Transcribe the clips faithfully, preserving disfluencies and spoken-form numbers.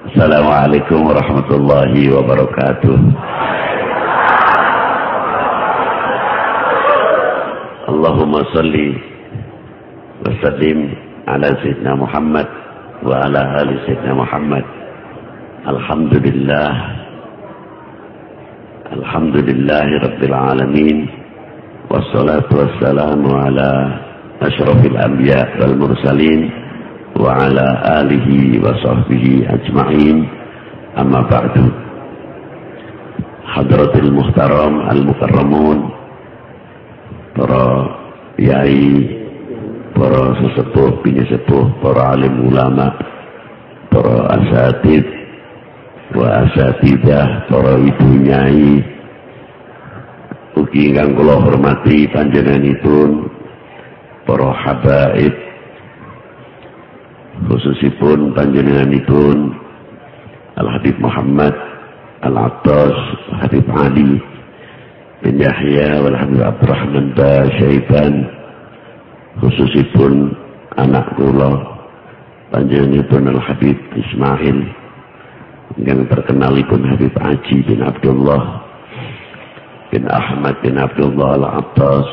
Assalamualaikum warahmatullahi wabarakatuh. Allahumma salli wa sallim ala sayyidina Muhammad wa ala ali sayyidina Muhammad. Alhamdulillah. Alhamdulillahi rabbil alamin. Wassalatu wassalamu ala asyrafil anbiya wal mursalin wa ala alihi wa sahbihi ajma'in. Amma ba'du. Hadratil muhtaram al-mukarramun, para yai, para sesepuh, pinyesepuh, para alim ulama, para asatid wa asatidah, para ibu nyai, ugi ingkang kula hormati panjenenganipun para habaib, khususipun panjenenganipun Al-Habib Muhammad Al-Attas Habib Ali bin Yahya wal Habib Abdurrahman Basyaiban, khususipun anak kula panjenenganipun Al-Habib Ismail yang terkenalipun Habib Aji bin Abdullah bin Ahmad bin Abdullah Al-Attas,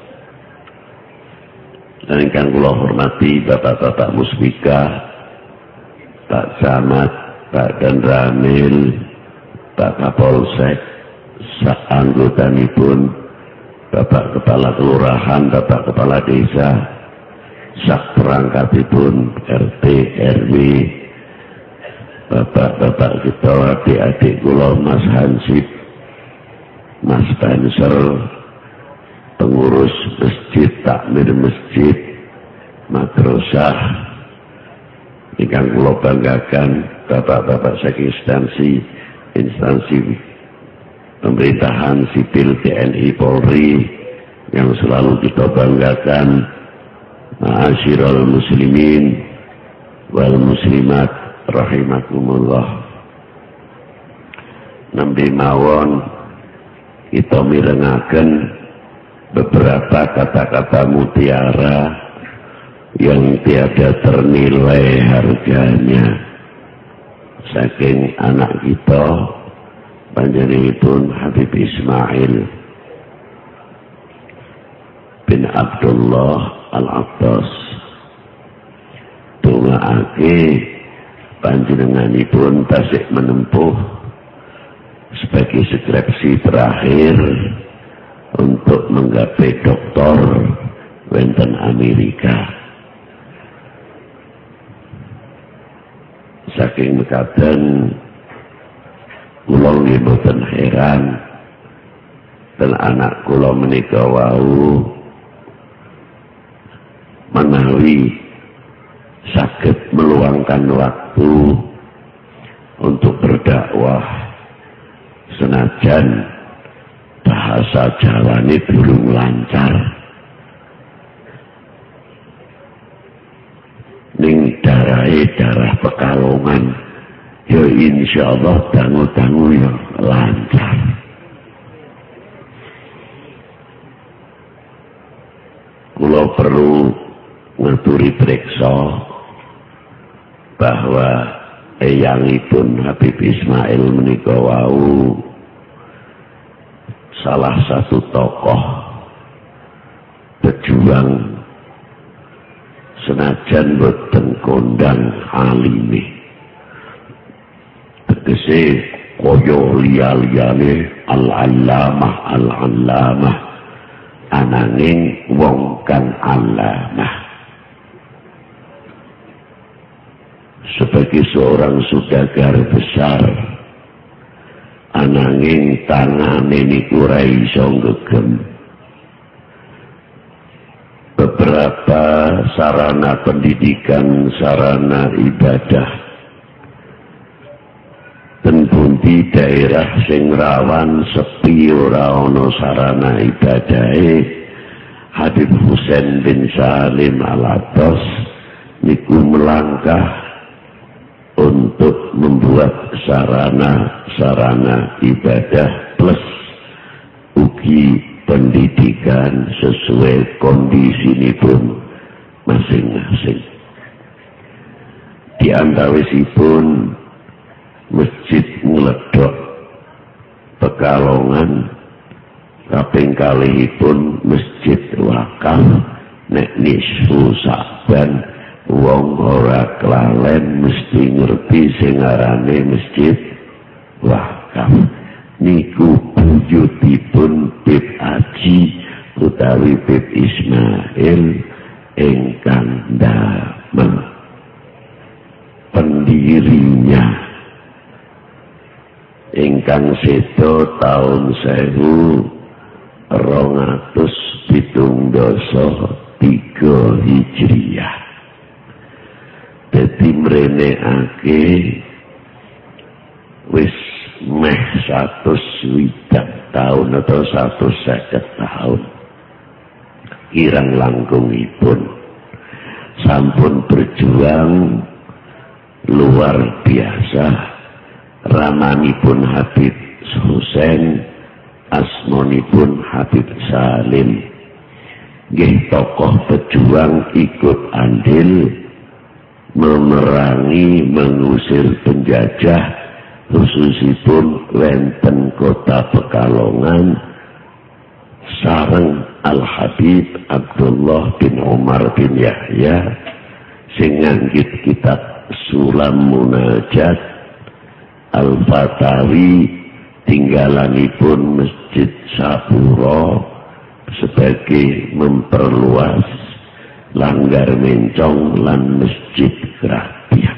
dan ingkang kula hormati bapak-bapak muspika, Pak Camat, Pak Danramil, Pak Kapolsek, sak anggotanipun, Bapak Kepala Kelurahan, Bapak Kepala Desa, sak perangkatipun R T R W, bapak-bapak kita, adik-adik kula, Mas Hansip, Mas Banser, pengurus masjid, takmir masjid, madrasah, ingkang kula banggakan, bapak-bapak saking instansi instansi pemerintahan sipil T N I Polri yang selalu kita banggakan, ma'asyiral muslimin wal muslimat rahimakumullah. Nampi mawon kita mirengaken beberapa kata-kata mutiara yang tiada ternilai harganya saking anak kita panjenenganipun Habib Ismail bin Abdullah Al-Attas. Dongaake panjenenganipun tasik menempuh sebagai skripsi terakhir untuk menggapai doktor wonten Amerika. Saking mekaten kula nggih boten heran dan anak kula menika wau menawi saged meluangkan waktu untuk berdakwah senajan bahasa Jawane durung lancar ning darahe darah Pekalongan, ya insyaallah dangu-dangu ya lancar. Kula perlu ngaturi preksa bahwa eyangipun Habib Ismail menika wau salah satu tokoh pejuang senajan boten kondang alime, tegese koyo liya-liyane al-allamah al-allamah ananging wong kang allamah. Sebagai seorang saudagar besar ananging tangane niku ora iso ngegem. Beberapa sarana pendidikan, sarana ibadah ten pundi daerah sing rawan sepi ora ana sarana ibadahe, Habib Husain bin Salim Al-Attas niku melangkah untuk membuat sarana-sarana ibadah plus ugi pendidikan sesuai kondisi pun masing-masing. Di antawisipun masjid ngledok Pekalongan kaping kalihipun masjid wakaf nek nisfu Sa'ban wong ora kelalen mesti ngerti sing arane masjid wakaf niku buyutipun Bib Aji utawi Bib Ismail ingkang damel pendirinya ingkang sedo taun sewu rong atus pitung dasa tiga Hijriah. Dadi mrenekake wis meh satus swidak taun atau satus seket taun kirang langkungipun sampun berjuang luar biasa. Ramanipun Habib Husain, asmonipun Habib Salim. Nggih tokoh pejuang ikut andil memerangi mengusir penjajah khususipun wonten kota Pekalongan sareng Al Habib Abdullah bin Umar bin Yahya sing nganggit kitab Sulam Munajat Al-Fatawi tinggalanipun Masjid Sapuro sebagai memperluas Langgar Mencong lan Masjid Krapia.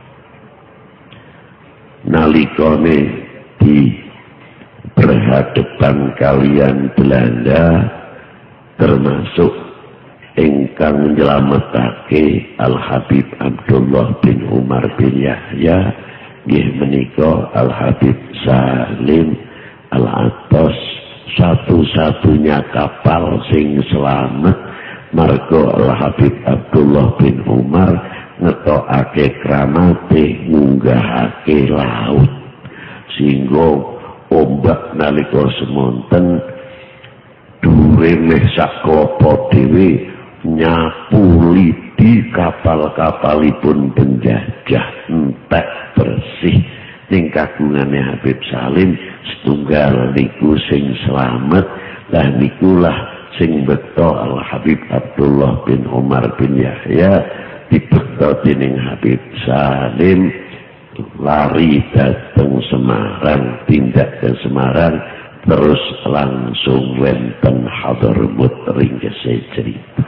Nalikane di berhadapan kalian Belanda termasuk ingkang nyelametake Al Habib Abdullah bin Umar bin Yahya nggih menika Al Habib Salim Al Atos satu-satunya kapal sing selamat marga Al Habib Abdullah bin Umar ngetokake kramate munggahake laut sehingga ombak nalika semonten dhuwure meh sak klopo dhewe nyapu lidi kapal-kapalipun penjajah entek bersih ning kagungane Habib Salim setunggal niku sing selamat lah nikulah sing beto Al Habib Abdullah bin Umar bin Yahya dibekto dening Habib Salim lari dateng Semarang tindak ke Semarang terus langsung wonten Hadramut ringkese cerita.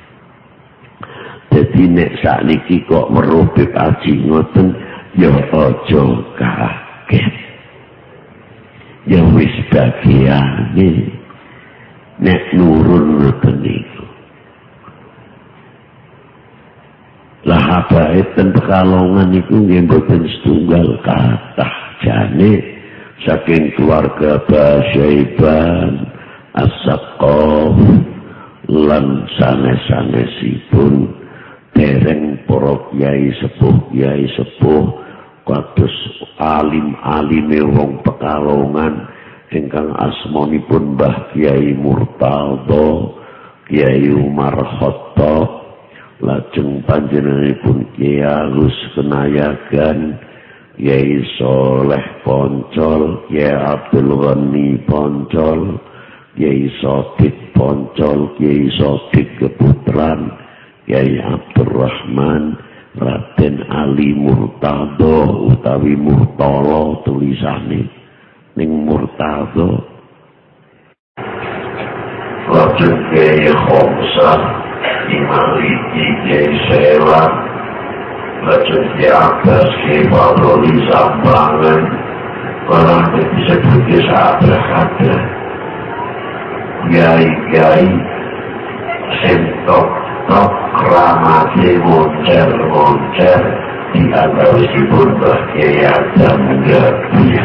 Jadi nek sakniki kok weruh Bib Aji ngoten ya aja kaget. Ya wis bagiane nek nurun ngoten niku. Lah abae ten Pekalongan niku nggih mboten setunggal kathah jane saking keluarga Basyaiban As-Saqaf lan sanes-sanesipun dereng para kiai sepuh kiai sepuh kados alim-alime wong Pekalongan ingkang asmanipun Mbah Kiai Murtadha Kiai Umar Khattab lajeng panjenenganipun Kiai Alus Kenayagan Kiai Soleh Poncol Kiai Abdul Ghani Poncol Kiai Sodik Poncol Kiai Sodik Keputran Kiai Abdurrahman Raden Ali Murtadha utawi Murtala tulisane ning Murtadha lajeng Kiai Khomsah Imaliti Kiai Selan lajeng Kiai Abbas Kiai Fadli Sambangan orang disebut sahabat-sahabat Kiai-kiai sentok tok kramate moncer-moncer di antawisipun Mbah Kiai Adam Gabuya.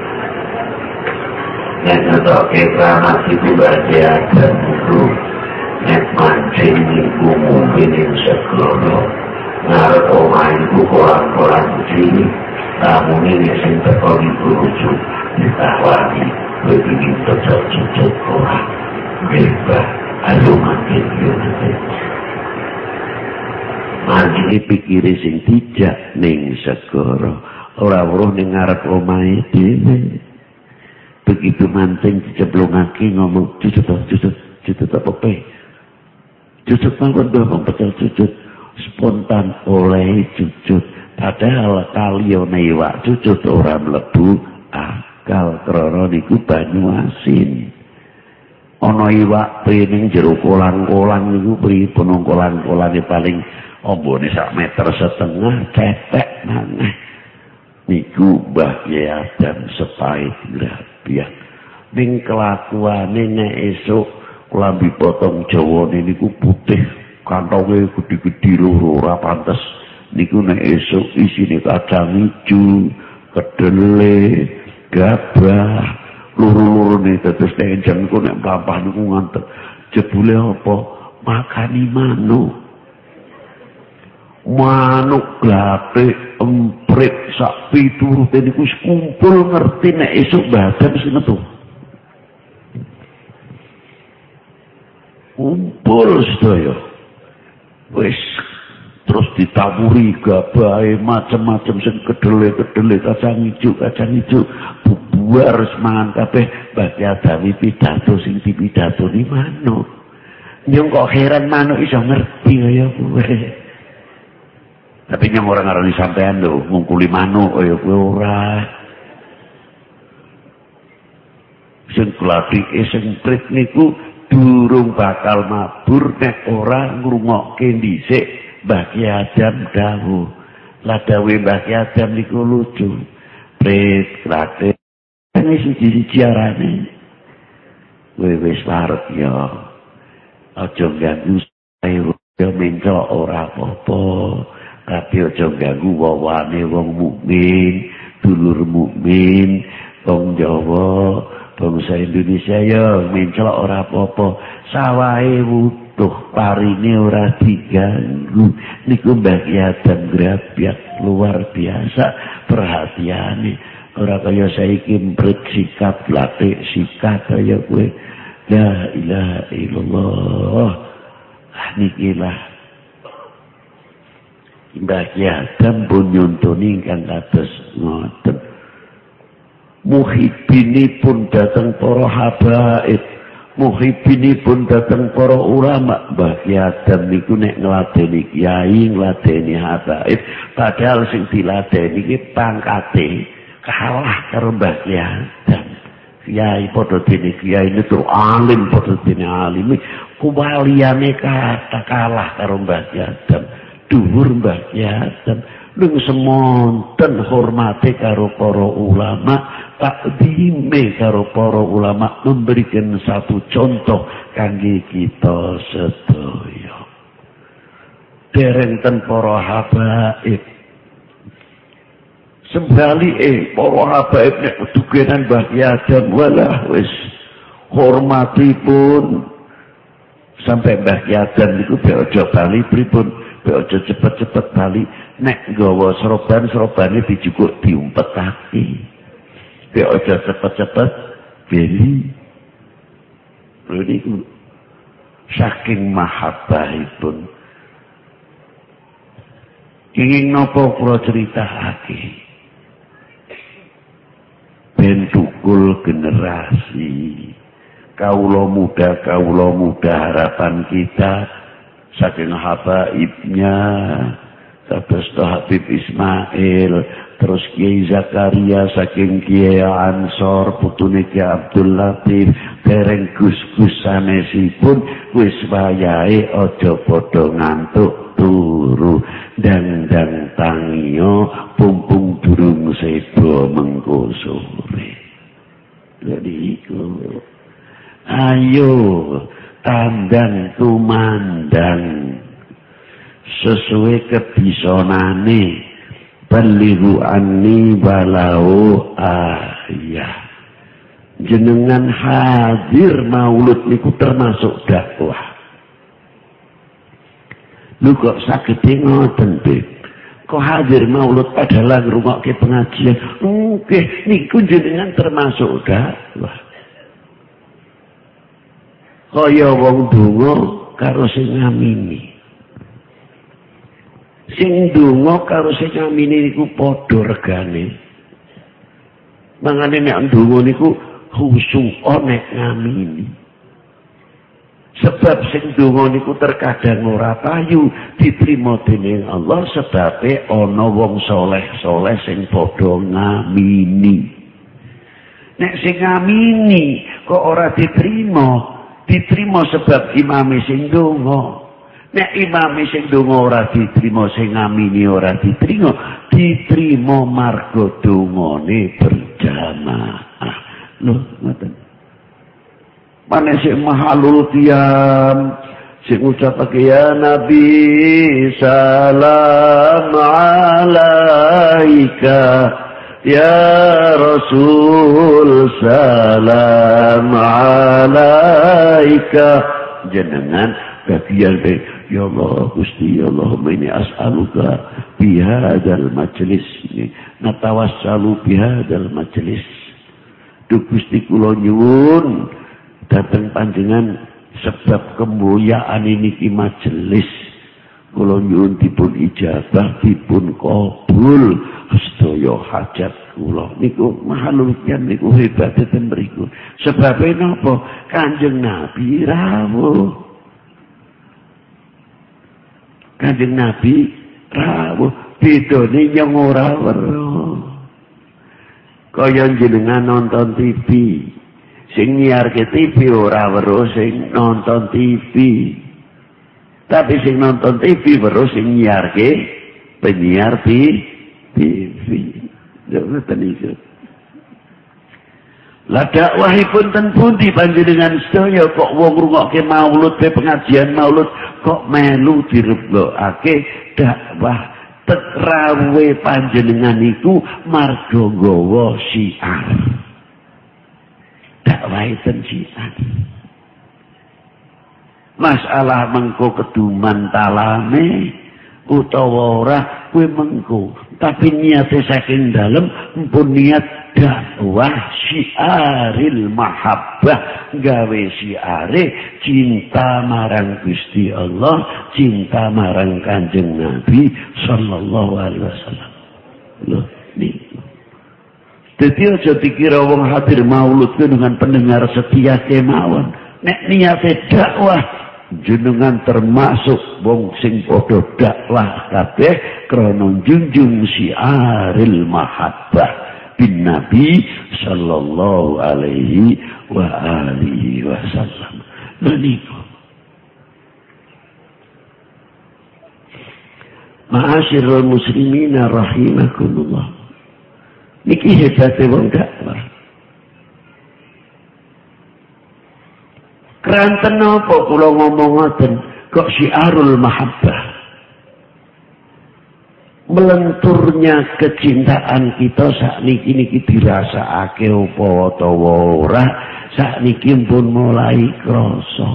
Nek netoke kramatipun Mbah Kiai Adam niku nek mancing niku mungkin ing segara ngarep omahe niku koran-koran cilik tamune nek sing teko niku lucu ditawani begini cocok-cocok koran bebas ayo makin yuk manjine pikire sing dijak ning segara ora weruh ning ngarep omahe dhewe. Begitu mancing diceblongake ngomong cucut cucut cucut apa pe. Cucut mangkon dong pecel cucut. Spontan oleh cucut. Padahal kaliyone iwak cucut ora mlebu akal krana niku banyu asin. Ana iwak ning jero kolang-kolang niku pripun kolang-kolange paling ambone sak meter setengah cetek maneh. Niku Mbah Kyai Adam sepait grabiak. Ning kelakuane nek esuk klambi potong Jawane niku putih, kantonge gedhi-gedhi loro ora pantes. Niku nek esuk isine kacang ijo, kedele, gabah, loro-lorone terus nek jeng ku nek mlampah niku ngantek. Jebule apa? Makani manuk. Manuk gape emprit sak piturute niku wis kumpul ngerti nek esuk badan wis metu. Kumpul sedaya. Wis terus ditaburi gabahe macam-macam sing kedele-kedele kacang ijo kacang ijo bubar semangan kabeh bagi adami pidato sing dipidato di manuk. Nyong kok heran manuk iso ngerti kaya kowe. Tapi nyong ora ngarani sampean lho ngungkuli manuk kaya kowe ora. Sing klatike sing prit niku durung bakal mabur nek ora ngrungokke dhisik Mbah Kyai Adam dawuh. Lah dawuhe Mbah Kyai Adam niku lucu. Prit klate ana siji-siji arane. Kowe wis parek ya. Aja ganggu saya mencok ora apa-apa. Tapi aja ganggu wawane wong mukmin, dulur mukmin, wong Jawa, bangsa Indonesia ya mencok ora apa-apa. Sawahe wutuh parine ora diganggu. Niku Mbah Kyai Adam grabiak luar biasa perhatiane. Ora kaya saiki mprit sikap latik sikat kaya kowe. La ilaha illallah. Nikilah Mbah Kyai Adam pun nyontoni ingkang kados ngoten. Muhibbinipun dateng para habaib, muhibbinipun dateng para ulama. Mbah Kyai Adam niku nek ngladeni kiai, ngladeni habaib, padahal sing diladeni iki pangkate kalah karo Mbah Kyai Adam. Kiai padha dene kiai itu alim padha dene alim. Kuwaliane kata kalah karo Mbah Kyai Adam. Dhuwur Mbah Kyai Adam ning semonten hormate karo para ulama, takdime karo para ulama, memberikan satu contoh kangge kita sedaya. Derenten para habaib. Sebalike para habaib nek dugenan Mbah Kyai Adam walah wis hormatipun sampai Mbah Kyai Adam niku be aja bali pripun, be aja cepet-cepet bali nek nggawa seroban-serobane dijukuk diumpetake. Be aja cepet-cepet beli. Lha niku saking mahabbahipun. Ingin napa kula critakake? Ben tukul generasi kaula muda kaula muda harapan kita saking habaibnya terus Habib Ismail terus Kiai Zakaria saking Kiai Ansor putune Kiai Abdul Latif dereng gus-gus sanesipun wis wayahe aja padha ngantuk turu dandang tangio pumpung durung sebo mengko sore. Jadi iku ayo tandang tumandang sesuai kebisonane balihu anni walau ayah. Jenengan hadir maulud niku termasuk dakwah. Lu kok sakit ngoten Beb? Kok hadir maulud padahal ngrungokke pengajian? Nggih, niku jenengan termasuk dakwah. Kaya wong donga karo sing ngamini. Sing ndonga karo sing ngamini niku padha regane. Mangane nek ndonga niku khusyuk nek ngamini. Sebab sing ndonga niku terkadang ora payu diterima dening Allah sebabe ana wong saleh-saleh sing padha ngamini. Nek sing ngamini kok ora diterima, diterima sebab imame sing ndonga. Nek imame sing ndonga ora diterima, sing ngamini ora diterima, diterima marga dongane berjamaah. Loh, ngoten. Mane sing mahalul qiyam, sing ucapake ya Nabi salam alaika, ya Rasul salam alaika. Jenengan bagian deh, ya Allah Gusti, ya Allah ini as'aluka bihadal majlis, natawassalu bihadal majlis. Duh Gusti kula nyuwun dateng panjenengan sebab kemuliaan ini ki majelis kula nyuwun dipun ijabah dipun kabul sedaya hajat kula niku mahalul qiyam niku hebat ten mriku. Sebabe napa? Kanjeng Nabi rawuh. Kanjeng Nabi rawuh, bedane nyong ora weruh. Kaya jenengan nonton T V. Sing nyiarke T V ora weruh sing nonton T V. Tapi sing nonton T V weruh sing nyiarke penyiar T V. Jangan teniku. Lah dakwahipun ten pundi panjenengan sedaya kok wong ngrungokke maulud pe pengajian maulud kok melu direblokake dakwah tekrawe panjenengan iku marga nggawa syiar. Dakwah ten syiar. Masalah mengko keduman talame utawa ora kuwi mengko, tapi niate saking dalem mpun niat dakwah syiaril mahabbah, gawe syiare cinta marang Gusti Allah, cinta marang Kanjeng Nabi sallallahu alaihi wasallam. Loh niku. Dadi aja dikira wong hadir maulud dengan pendengar setia kemawon. Nek niate dakwah jenengan termasuk wong sing padha dakwah kabeh krana junjung syiaril mahabbah bin Nabi sallallahu alaihi wa alihi wasallam. Menika ma'asyiral muslimina rahimakumullah. Niki hebate wong dakwah. Keranten napa kula ngomong ngoten kok syiarul mahabbah. Melenturnya kecintaan kita sakniki niki dirasakake apa utawa ora, sakniki pun mulai krasa.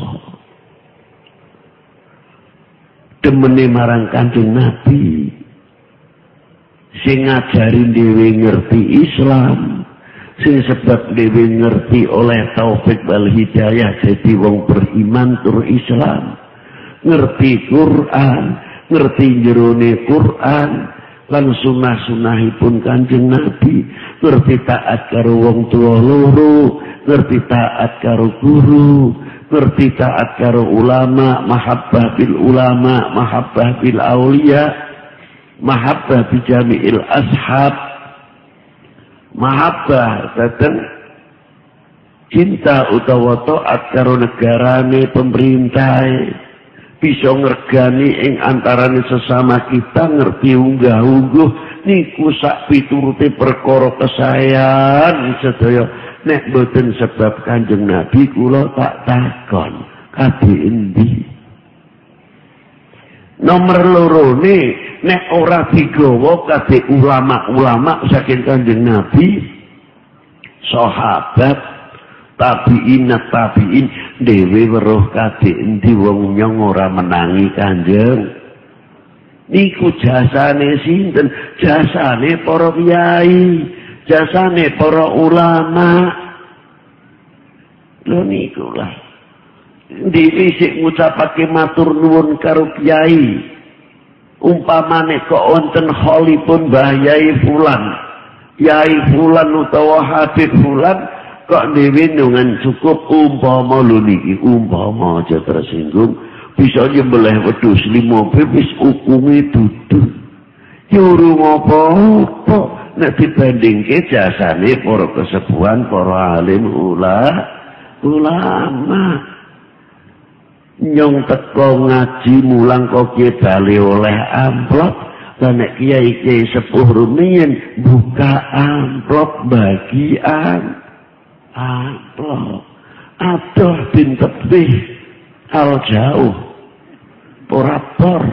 Demene marang Kanjeng Nabi sing ngajari dhewe ngerti Islam, sing sebab dhewe ngerti oleh taufik wal hidayah jadi wong beriman tur Islam, ngerti Quran, ngerti jerone Quran lan sunah-sunahipun Kanjeng Nabi, ngerti taat karo wong tua loro, ngerti taat karo guru, ngerti taat karo ulama, mahabbah bil ulama, mahabbah bil aulia, mahabbah bi jami'il ashab, mahabbah dateng cinta utawa taat karo negarane pemerintahe, bisa ngergani ing antarane sesama kita, ngerti unggah-ungguh niku sak piturute perkara kesayan sedaya. Nek boten sebab Kanjeng Nabi kula tak takon kabeh endi. Nomor loro ne nek ora digawa kabeh ulama-ulama saking Kanjeng Nabi, sahabat, tabi'in, tabi'in dhewe weruh kabeh endi wong nyong ora menangi Kanjeng. Niku jasane sinten? Jasane para kiai, jasane para ulama. Lho niku lah. Dhisik ngucapake matur nuwun karo kiai Umpamane kok wonten kholipun Mbah Yai Fulan, Yai Fulan utawa Habib Fulan kok dhewe nungan cukup umpama lho niki, umpama aja tersinggung, bisa nyembelih wedhus lima wis hukume dudu. Ya urung apa-apa nek dibandingke jasane para kesepuhan, para alim ulama. Nyong teko ngaji mulang kok kiye bali oleh amplop, lan nek kiai-kiai sepuh rumiyin buka amplop bagian amplop. Adoh bin tebih al jauh ora por.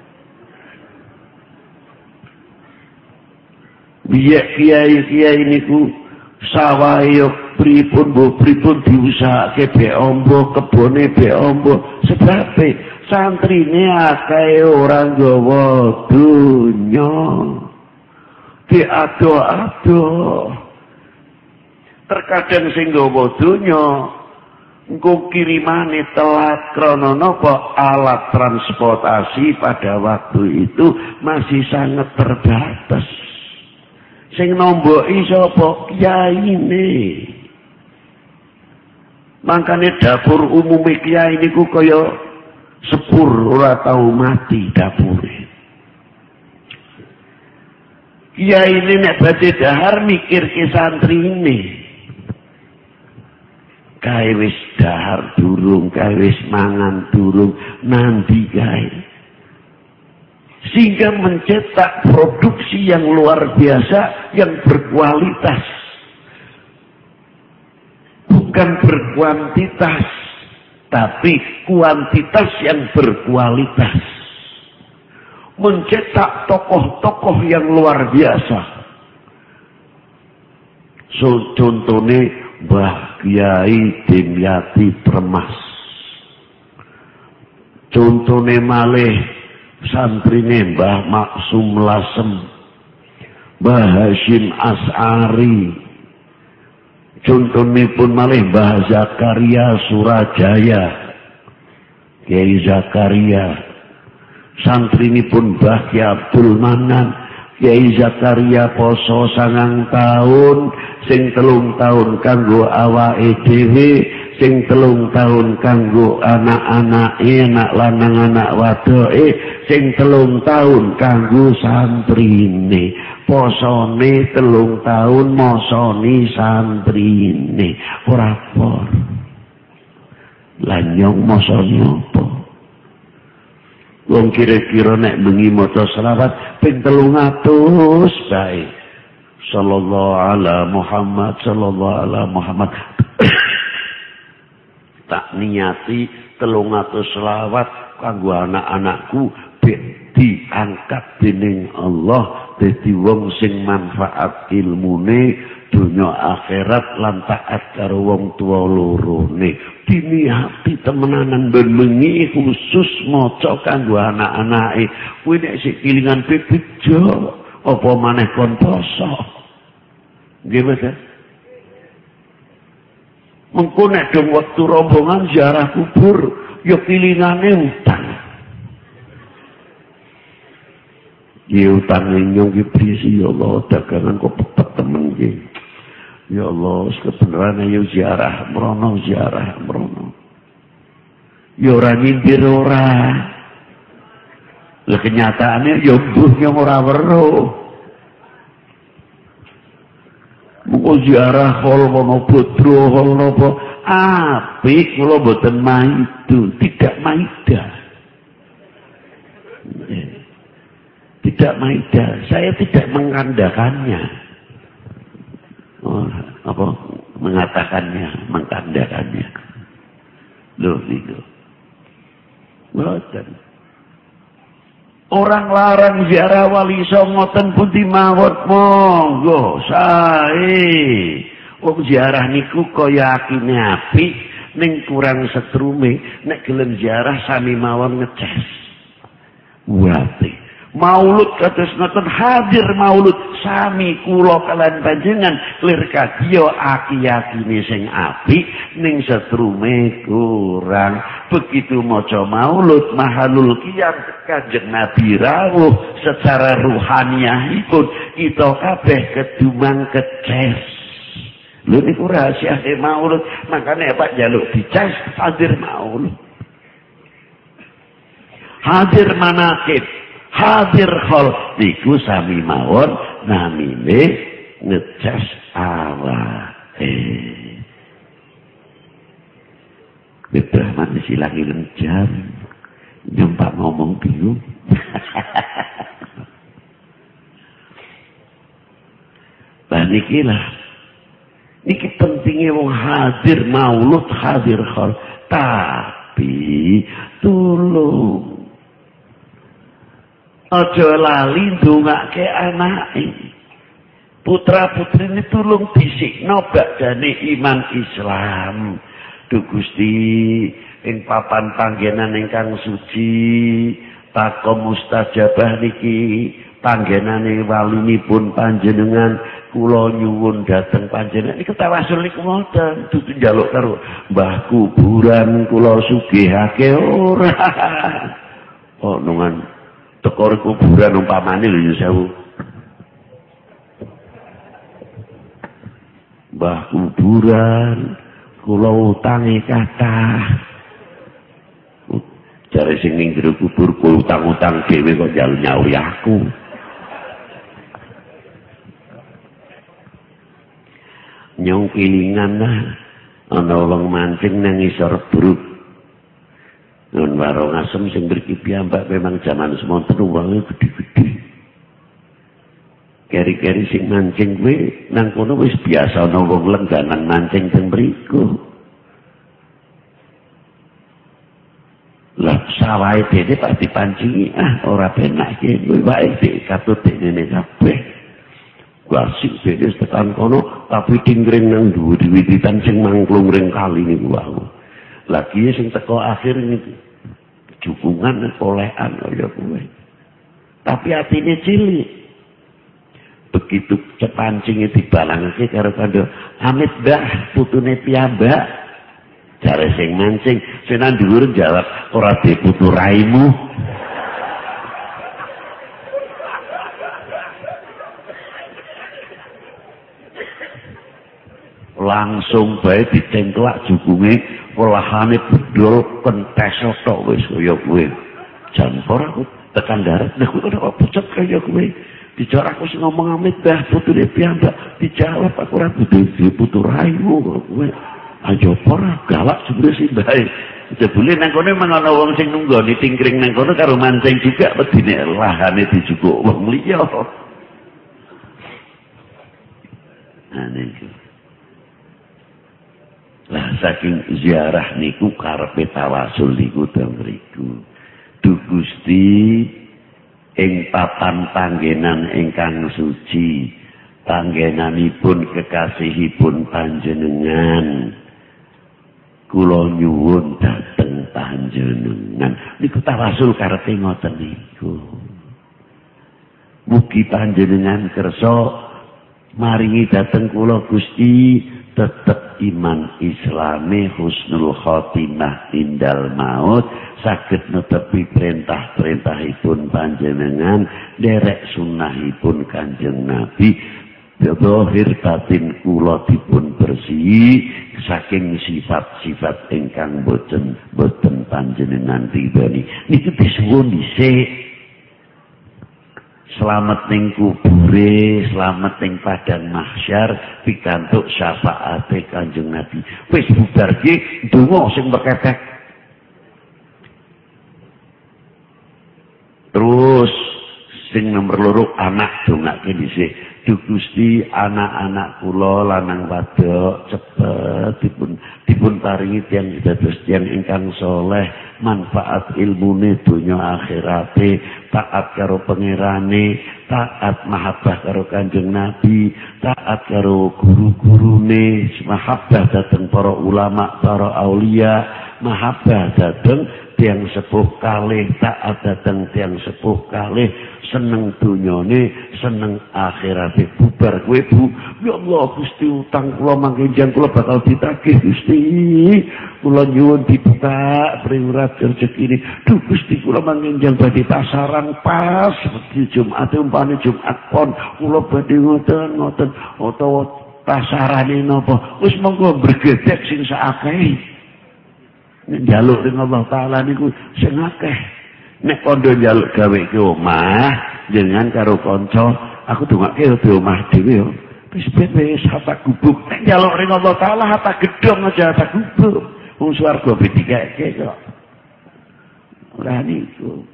Biye kiai-kiai niku sawahe pripun mbok pripun diusahake be ombo, kebone be ombo, sebabe santrine akeh ora nggawa donya. Diado-ado. Terkadang sing nggawa donya engko kirimane telat krana napa, alat transportasi pada waktu itu masih sangat terbatas. Sing nomboki sapa? Kiyaine. Mangkane dapur umum kiai niku kaya sepur ora tau mati dapure. Kiai ini nek badhe dahar mikir ke santrine. Kae wis dahar durung, kae wis mangan durung, nanti kae. Sehingga mencetak produksi yang luar biasa, yang berkualitas. Bukan berkuantitas, tapi kuantitas yang berkualitas. Mencetak tokoh-tokoh yang luar biasa. So, contohnya Mbah Kyai Dimyati Permas. Contohnya malih santrine Mbah Maksum Lasem, Mbah Hashim As'ari. Contonipun malih Mbah Zakaria Surajaya, Kiai Zakaria. Santrinipun Mbah Ki Abdul Manan, Kiai Zakaria poso sangang tahun, sing telung tahun kanggo awake dhewe, sing telung tahun kanggo anak-anake, anak lanang anak wadoke, sing telung tahun kanggo santrine. Posone telung tahun mosoni santrine. Ora por. Lah nyong mosoni apa? Wong kira-kira nek bengi maca selawat ping telung atus bae. Sallallahu ala Muhammad, sallallahu ala Muhammad. Tak niati telung atus selawat kanggo anak-anakku diangkat dening Allah dadi wong sing manfaat ilmune dunya akhirat lan taat karo wong tuwa lorone. Diniati temenanan ben bengi khusus maca kanggo anak-anake. Kuwi nek sik kilingan bebejo apa maneh kon poso. Nggih mboten? Mengko nek dong wektu rombongan ziarah kubur ya kilingane utang. Ya utang nyong ki prisi ya Allah, dagangan kok pepet temen ki. Ya Allah, kebenaran ayo ziarah mrono ziarah mrono. Ya ora nyindir ora. Lah kenyataane ya mbuh nyong ora weruh. Muga ziarah hol wono bodro hol napa apik kula mboten maidu, tidak maidah. Tidak maidah, saya tidak mengkandakannya. Oh, apa mengatakannya, mengkandakannya. Loh niku. Mboten. Orang larang ziarah wali songoten pundi mawon monggo sae. Wong ziarah niku kaya akine apik ning kurang setrume, nek gelem ziarah sami mawon ngeces. Wate. Maulud kados ngoten hadir maulud sami kula kalian panjenengan lir kadya aki-akine sing apik ning setrume kurang. Begitu maca maulud mahalul qiyam Kanjeng Nabi rawuh secara ruhaniyahipun kita kabeh kedumang keces. Lho niku rahasia maulud, makane Pak njaluk dicas hadir maulud. Hadir manakib, hadir khol niku sami mawon namine ngecas awake. Bebrahman silangi lenjam, jumpa ngomong bingung. Lah niki lah, niki pentingnya wong hadir maulud, hadir khol, tapi tulung. Aja lali ndongake anake. Putra-putrine tulung dhisikno bakdane iman Islam. Duh Gusti ing papan panggenan ingkang suci, takom mustajabah niki panggenane walinipun panjenengan kula nyuwun dhateng panjenengan niku tawasul niku ngoten dudu njaluk karo mbah kuburan kula sugihake ora. Oh nungan tekor kuburan umpamane lho sewu. Mbah kuburan kula utangi kathah. Jare sing ning jero kubur ku utang-utang dhewe kok njaluk nyauri aku. Nyong kilingan lah ana wong mancing nang isor bruk. Nun warung asem sing mriki piyambak memang jaman semonten uwange gede-gede. Keri-keri sing mancing kuwi nang kono wis biasa ana wong lengganan mancing teng mriku. Lah sawahe dene pak dipancingi ah ora penak iki kuwi wae iki katut dene kabeh. Wasik dene tekan kono tapi tingring nang dhuwur wiwitan sing mangklung ring kali niku wae. Lagi sing teko akhir niku jukungan polehan kaya kowe. Tapi atine cilik. Begitu cepancinge dibalangake karo kandha amit mbah putune piyambak. Jare sing mancing sing nang dhuwur jawab ora de putu raimu. Langsung bae dicengklak jukunge olahane bedol kentes tok wis kaya kowe. Jampor aku tekan darat nek kowe ora pucet kaya kowe. Dijak aku sing ngomong amit bah putune piyambak dijawab aku ora butuh putu raimu kowe. Aja ora galak jebule sih bae. Jebule nang kono men ana wong sing nunggoni tingkring nang kono karo mancing juga wedine lahane dijukuk wong liya. Ane lah saking ziarah niku karepe tawasul niku teng mriku. Duh Gusti ing papan panggenan ingkang suci, panggenanipun kekasihipun panjenengan. Kula nyuwun dhateng panjenengan. Niku tawasul karepe ngoten niku. Mugi panjenengan kersa maringi dhateng kula Gusti tetep iman Islami husnul khotimah indal maut saged netepi perintah-perintahipun panjenengan derek sunnahipun Kanjeng Nabi zahir batin kula dipun bersih saking sifat-sifat ingkang boten boten panjenengan ridhoni niku disuwun dhisik. Selamat ning kubure, selamat ning padang mahsyar pikantuk syafaate Kanjeng Nabi. Wis bubarke donga sing bekepek. Terus sing nomor loro anak dongake dhisik. Duh Gusti anak-anak kula lanang wadok cepet dipun dipun paringi tiyang dados tiyang ingkang saleh, manfaat ilmune donya akhirate, taat karo pangerane, taat mahabbah karo Kanjeng Nabi, taat karo guru-gurune, mahabbah dhateng para ulama, para aulia, mahabbah dhateng tiang sepuh kalih taat dateng tiang sepuh kalih seneng dunyane seneng akhirate bubar kowe Bu ya Allah Gusti utang kula mangke jang kula bakal ditagih Gusti kula nyuwun dibuka priurat rezekine duh Gusti kula mangke jang badhe pasaran pas wedi Jumat umpane Jumat pon kula badhe ngoten ngoten utawa pasarane napa wis monggo bergedek sing sakake njaluk ning Allah taala niku sing akeh nek kondo njaluk gawe ke omah jenengan karo kanca aku dongake di omah dhewe yo wis wis hata gubuk nek njaluk ning Allah taala hata gedhong aja hata gubuk wong swarga dikeke kok ora niku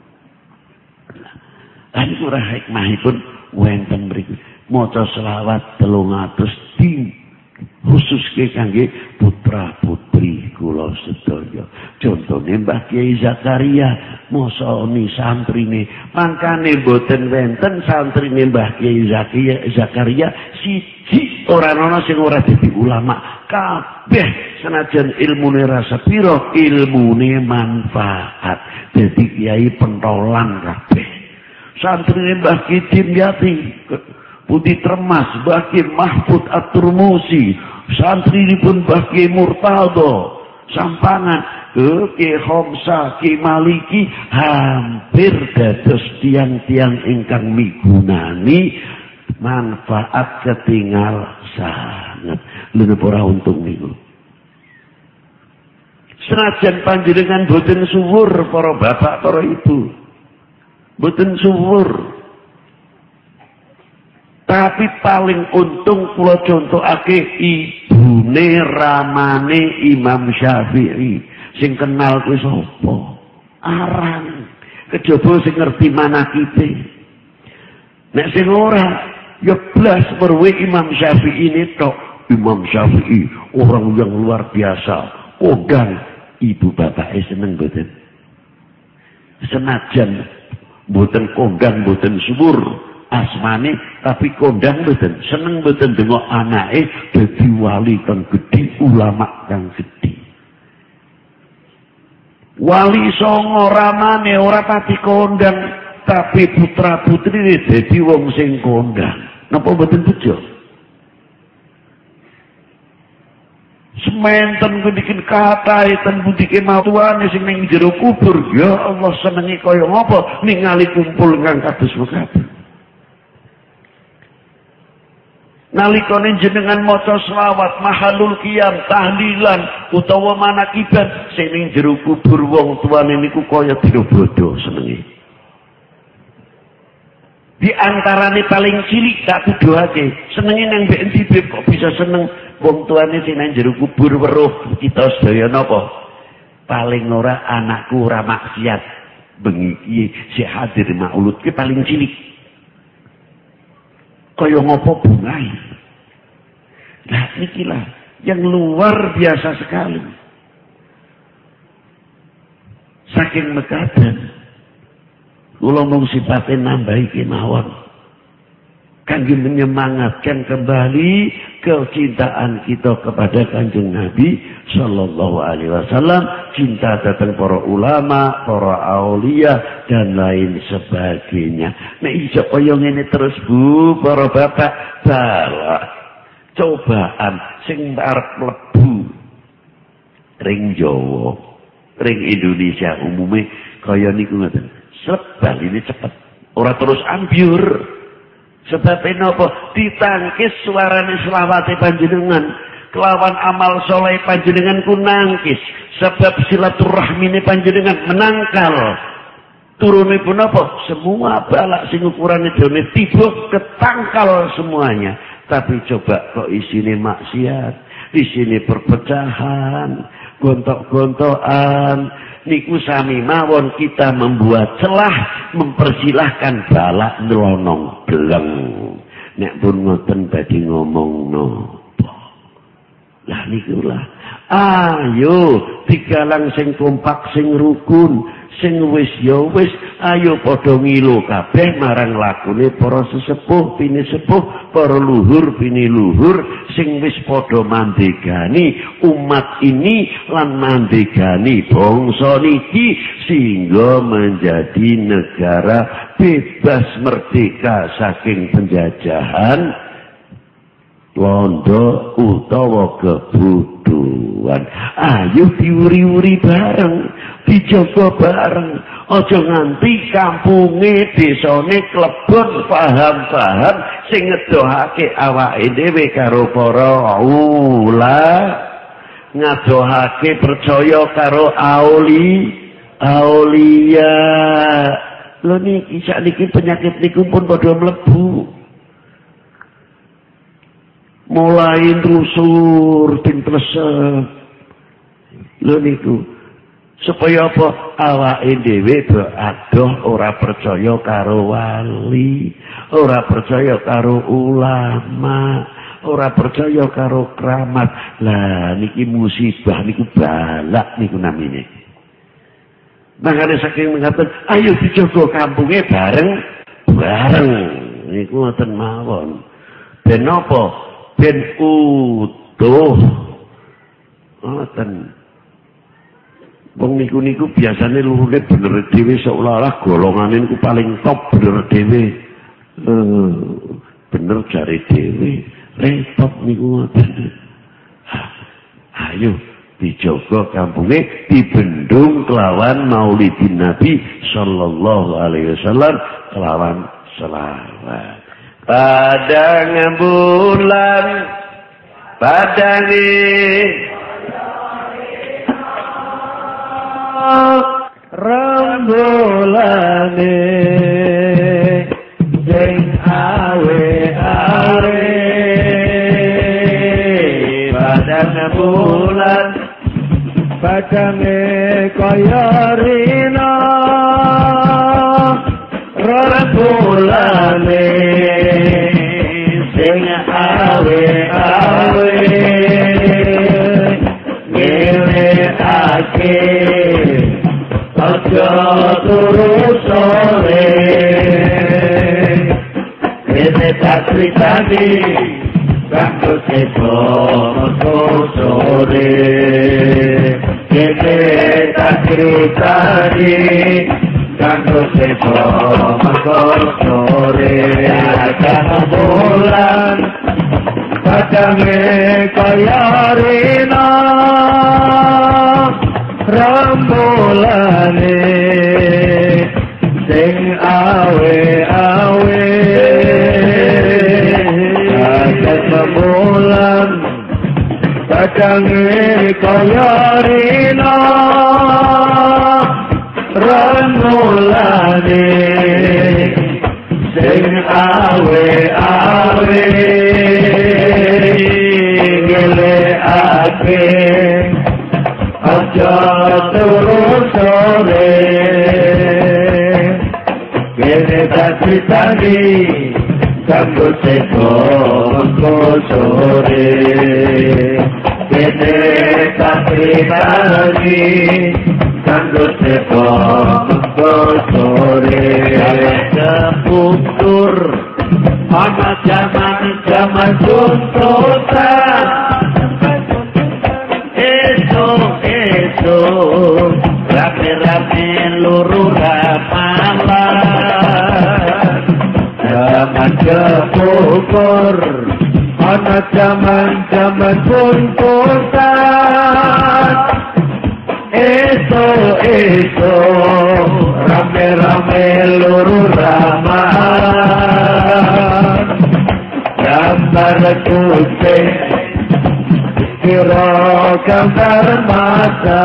lan ora hikmahipun wonten mriku maca selawat telung atus di khusus ke kangge putra putri kula sedaya contone Mbah Kiai Zakaria mosoni santrine mangkane boten wenten santrine Mbah Kiai Zakaria siji ora ana sing ora dadi ulama kabeh senajan ilmune rasa pira ilmune manfaat dadi kiai pentolan kabeh santrine Mbah Ki Dimyati Putih Termas, Mbah Ki Mahfud At-Turmusi, santrinipun Mbah Ki Murtado, Sampangan, ke Ki Homsa, Ki Maliki, hampir dados tiang-tiang ingkang migunani manfaat ketinggal sangat. Lha ora untung niku. Senajan panjenengan boten suwur para bapak, para ibu. Boten suwur. Tapi paling untung kula contohake ibune ramane Imam Syafi'i sing kenal kuwi sapa arang kejaba sing ngerti manakibe nek sing ora ya blas merwe Imam Syafi'i ini tok Imam Syafi'i orang yang luar biasa kondang ibu bapake seneng boten senajan boten kondang boten subur asmane tapi kondang mboten seneng mboten dengok anake dadi wali kang gedhe ulama kang gedhe wali songo ramane ora pati kondang tapi putra putri dadi wong sing kondang napa mboten bejo sementen bikin kata iten budike matuane sing ning jero kubur ya Allah senengi kaya ngapa ningali kumpul kang kados kabeh nalikane jenengan maca selawat mahalul qiyam tahlilan utawa manakiban sing ning jero kubur wong tuane niku kaya dina bodho senenge di antarane paling cilik tak tuduhake senenge nang mbek endi beb kok bisa seneng wong tuane sing nang jero kubur weruh kita sedaya napa paling ora anakku ora maksiat bengi iki si hadir maulud ki paling cilik kaya ngopo bungai. Nah inilah yang luar biasa sekali. Saking mekaten. Kula mung sipaten nambahi kemawon. Kangge menyemangatkan kembali kecintaan kita kepada Kanjeng Nabi sallallahu alaihi wasallam, cinta datang para ulama, para aulia dan lain sebagainya. Nek iso kaya ngene terus Bu, para bapak, bala cobaan sing arep mlebu ring Jawa, ring Indonesia umume kaya niku ngoten. Sebab ini cepet, ora terus ambyur. Sebab napa ditangkis suarane selawate panjenengan kelawan amal soleh panjenengan ku nangkis sebab silaturahmine panjenengan menangkal turunipun apa semua balak sing ukurane dene tiba ketangkal semuanya tapi coba kok isine maksiat isine perpecahan gontok-gontokan niku sami mawon kita membuat celah mempersilahkan balak nlonong beleng nek pun ngoten badhe ngomong napa Lah niku lah. Ayo digalang sing kompak sing rukun, sing wis ya wis, ayo padha ngilu kabeh marang lakune para sesepuh pini sepuh, para luhur pini luhur sing wis padha mandegani umat ini lan mandegani bangsa niki sehingga menjadi negara bebas merdeka saking penjajahan londo utawa kebutuhan. Ayo diuri-uri bareng, dijaga bareng. Aja nganti kampunge desane klebon paham-paham sing ngedohake awake dhewe karo para ula, ngadohake percaya karo auli, aulia. Lho niki sakniki penyakit niku pun padha mlebu. Mulai rusur ting plesep. Lho niku supaya apa? Awake dhewe adoh ora percaya karo wali, ora percaya karo ulama, ora percaya karo keramat. Lah niki musibah niku balak niku namine. Makane saking mengatakan ayo dijogo kampunge bareng bareng niku ngoten mawon. Ben napa? Ben utuh ngoten. Wong niku-niku biasane luhune bener dhewe seolah-olah golongane niku paling top bener dhewe. Uh, bener jare dhewe, repot niku ngoten. Ayo dijaga kampunge, dibendung kelawan Maulidin Nabi sallallahu alaihi wasallam kelawan selawat. Padang bulan padangi rembulane sing awe-awe padang bulan padange kaya rina rembulane sing awe-awe ngelekake aja turu sore kene tak critani kanggo sepo sore kene tak critani kanggo sepo sore kang bulan padange kaya rina rembulane sing awe-awe padange bulan padange kaya rina rembulane sing awe-awe ngelekake aja turu sore kene tak critani kanggo seko sore kene tak critani kanggo seko sore keputur ana zaman-zaman tuntutan rame-rame luru ramalan zaman kepukur ana zaman-zaman tuntutan eso-eso rame-rame luru ramalan gambar kucing kira gambar mata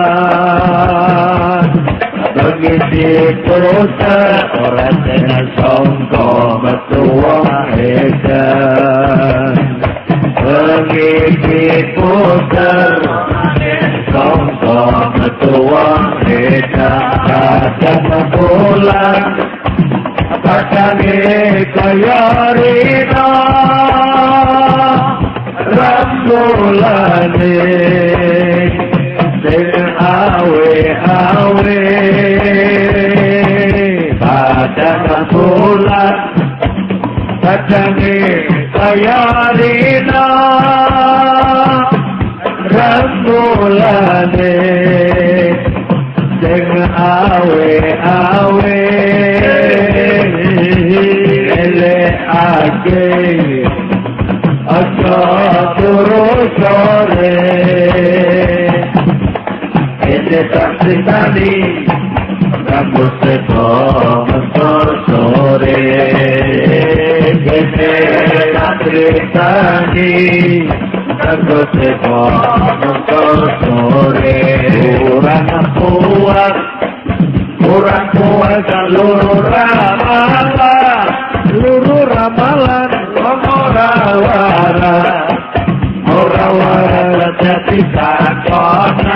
mengisi poster orang dengan songko metua edan mengisi poster songko metua edan kadang bulan padange kaya rina rembulane mulane sing awe-awe padang bulan padange kaya dina remulane sing awe-awe age aja turu sore ene taksitani kamu seto mentor sore ene taksitani kamu seto mentor sore kurang kuat kurang kuat seluruh ramalan seluruh ramalan ora-ora ora-ora jadi sakona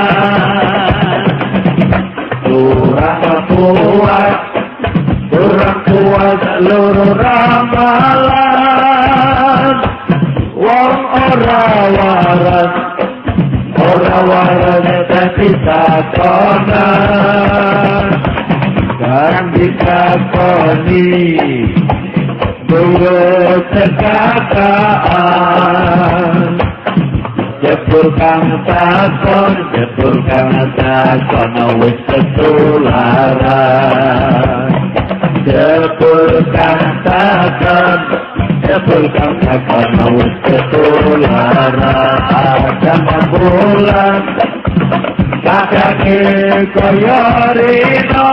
kurang kuat kurang kuat seluruh ramalan wong ora-ora ora-ora jadi sakona kan dikakoni Buat sekataan Jepur kang takon Jepur kang takon Wis ketularan Jepur kang takon Jepur kang takon Wis ketularan Ada bulan Kakake koyo rino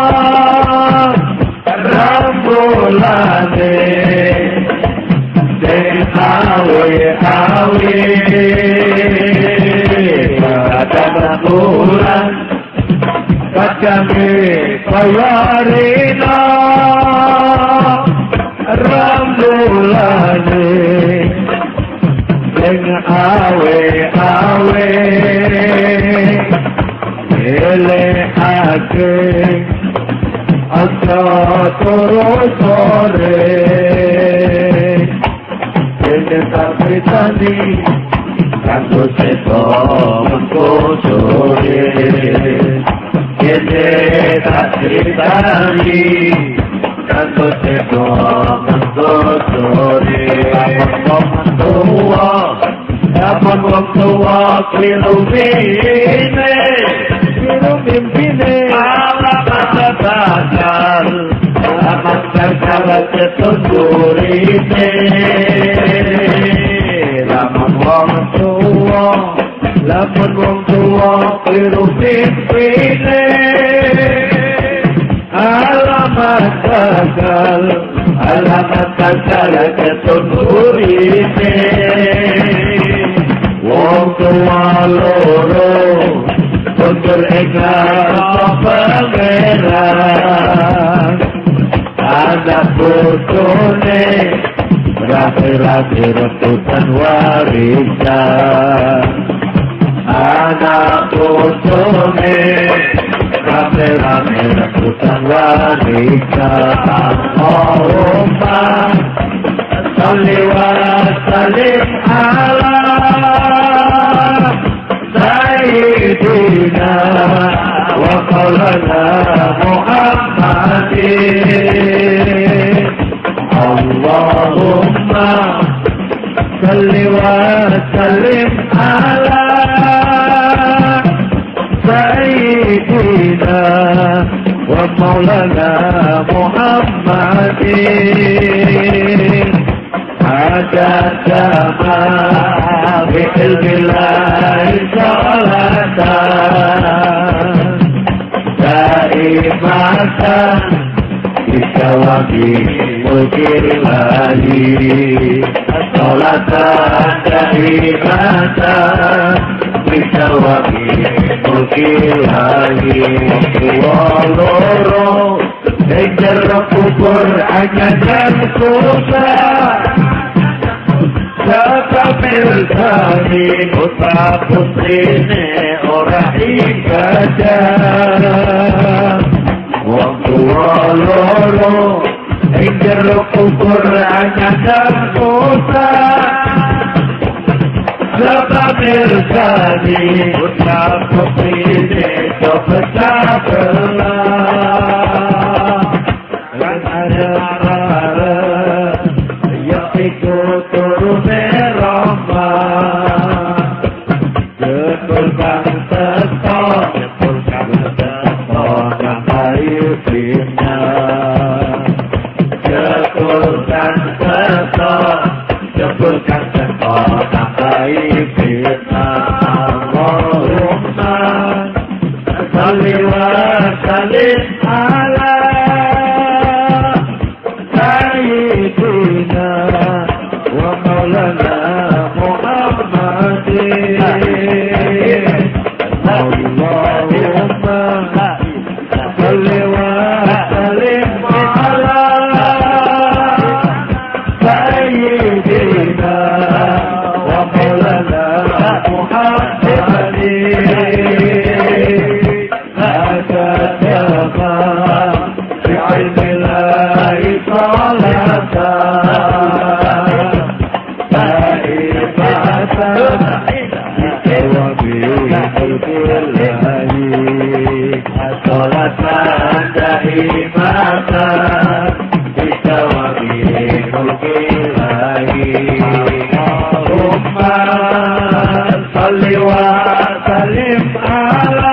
Rambulane sing awe-awe padang bulan padange kaya rina rambulane sing awe-awe ele-ake Asa turu sore Ene taksitani Kanto seto mengko sore Ene taksitani Kanto seto mengko sore Apun wong tua Apun wong tua Kliru mine Kliru mimpine Bakal amat bakal ketundurite lamun wong tuwa lamun wong tuwa kliru pimpine alamat bakal alamat bakal ketundurite wong tuwa loro Untuk ikhlas pangeran Anak putune Rapi-rapi rebutan warisan Anak putune Rapi-rapi rebutan warisan Allahumma Salli wa sallim ala Sayyidina wa qaulana Muhammadin Allahumma salli wa sallim ala Sayyidina wa qaulana Muhammadin Ada sama بعلم الله صلاة دائمة بثواب ملك الله صلاة دائمة بثواب ملك الله والله اجر kubur hanya dan susah Sakamil kami putra putrine orang ibadah Waktu lolo ejar kubur hanya dan susah Sebabil jadi putra putri itu pecah belah. Dan ada rara yang ikut turun meromah. Jepulkan setor, jepulkan setor yang baik bina. Jepulkan setor, jepulkan setor yang baik bina. Allahumma salli wa sallim ala sayyidina wa maulana Muhammadin. Allahumma salli wa sallim ala sayyidina wa maulana Muhammadin. Hakadama bi'ilmillahi salatan ta'ibatan Salatan dahimatan Bisawabi mulkilahi. Allahumma salli wa sallim ala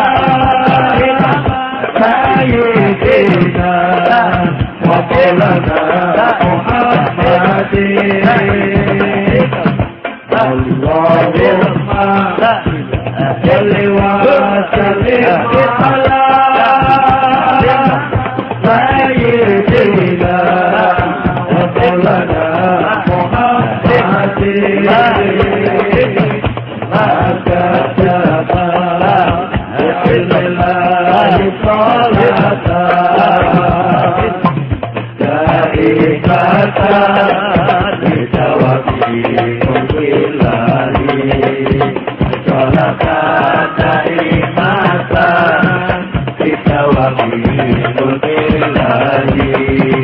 sayyidina wa maulana Muhammadin. Allahumma salli wa sallim ala sayyidina wa maulana Muhammadin. Hakadama bi'ilmillahi salatan ta'ibatan bisawabi mulkilahi. Salatan ta'ibatan bisawabi mulkilahi.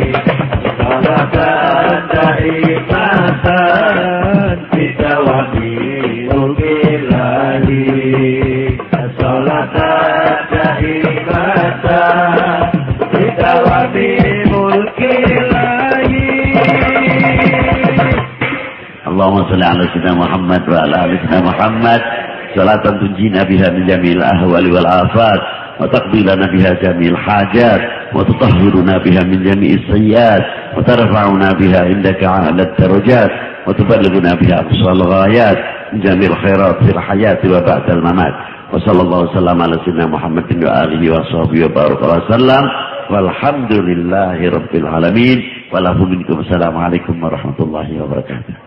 Salatan ta'ibatan bisawabi mulkilahi. Salatan ta'ibatan bisawabi mulkilahi. Allahumma salli ala sayyidina Muhammad wa ala ali sayyidina Muhammad salatan tunjina biha min jami'il ahwali wal afat wa taqbilana biha jami'il hajat wa tutahhiruna biha min jami'is sayyiat wa tarfa'una biha indaka 'ala ad-darajat wa tuballighuna biha aqsal ghayat min jami'il khairat fil hayati wa ba'dal mamat. Wa sallallahu wasallam ala sayyidina Muhammadin wa alihi wa sahbihi wa baraka wa sallam. Walhamdulillahi rabbil alamin. Wa lahu minkum assalamu alaikum warahmatullahi wabarakatuh.